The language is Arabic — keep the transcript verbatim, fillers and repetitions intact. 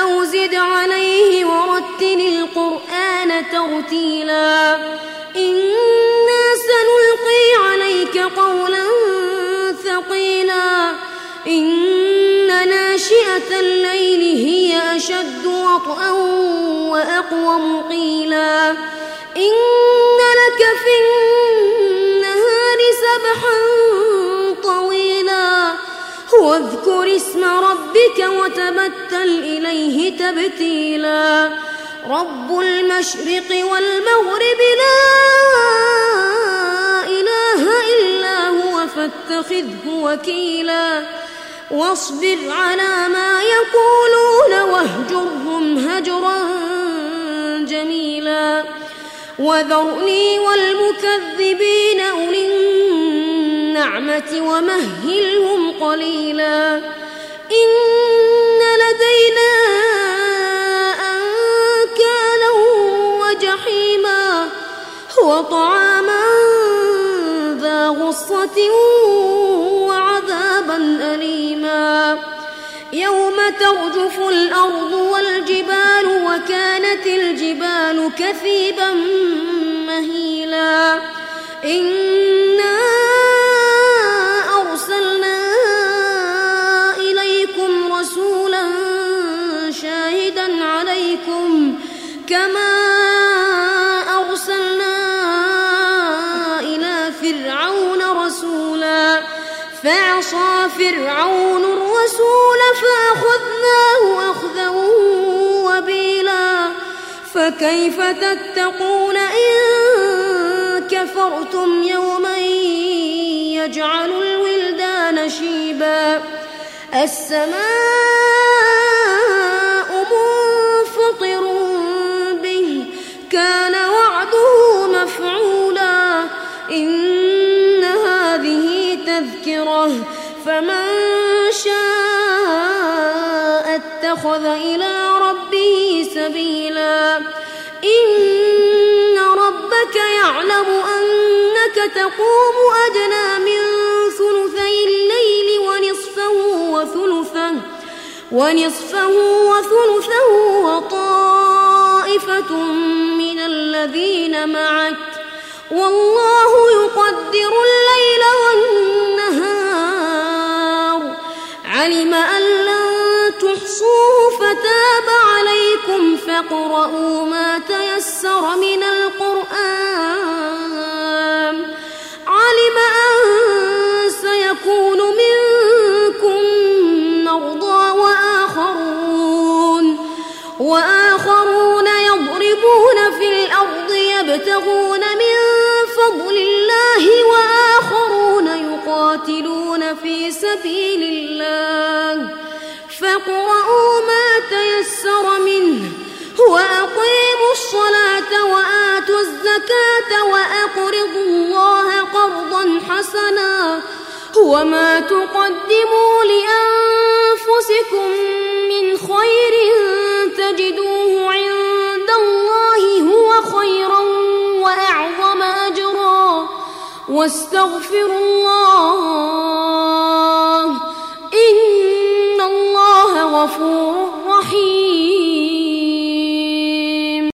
أو زد عليه ورتل القرآن ترتيلا إنا سنلقي عليك قولا ثقيلا إن ناشئة الليل هي أشد وطئا وأقوم قيلا إن لك في النهار سبحا طويلا واذكر اسم ربك وتبتل إليه تبتيلا رب المشرق والمغرب لا إله إلا هو فاتخذه وكيلا واصبر على ما يقولون واهجرهم هجرا جميلا وذرني والمكذبين أولي النعمة ومهلهم قليلا إن لدينا أنكالا وجحيما وطعاما ذا غصة وعذابا أليما يوم ترجف الأرض والجبال وكانت الجبال كثيبا مهيلا إنا أرسلنا إليكم رسولا شاهدا عليكم كما أرسلنا إلى فرعون رسولا فعصى فرعون الرسول فأخذناه أخذا وبيلا فكيف تتقون إن كفرتم يوما يجعل الولدان شيبا السماء منفطر به كان وعده مفعولا إن هذه تذكرة فمن شاء اتخذ إلى ربه سبيلا إن ربك يعلم أنك تقوم أدنى من ثلثي الليل ونصفه وثلثه ونصفه وثلثه وطائفة من الذين معك والله يقدر الليل والنهار علم أن لن تحصوه فتاب عليكم فاقرؤوا ما تيسر من القرآن علم أن سيكون منكم مرضى وآخرون وآخرون يضربون في الأرض يبتغون من فضل الله وآخرون يقاتلون في سبيل الله فاقرؤوا ما تيسر منه وأقيموا الصلاة وآتوا الزكاة وأقرضوا الله قرضا حسنا وما تقدموا لأنفسكم من خير تجدوه عند الله هو خيرا وأعظم أجرا واستغفروا الله إن الله غفور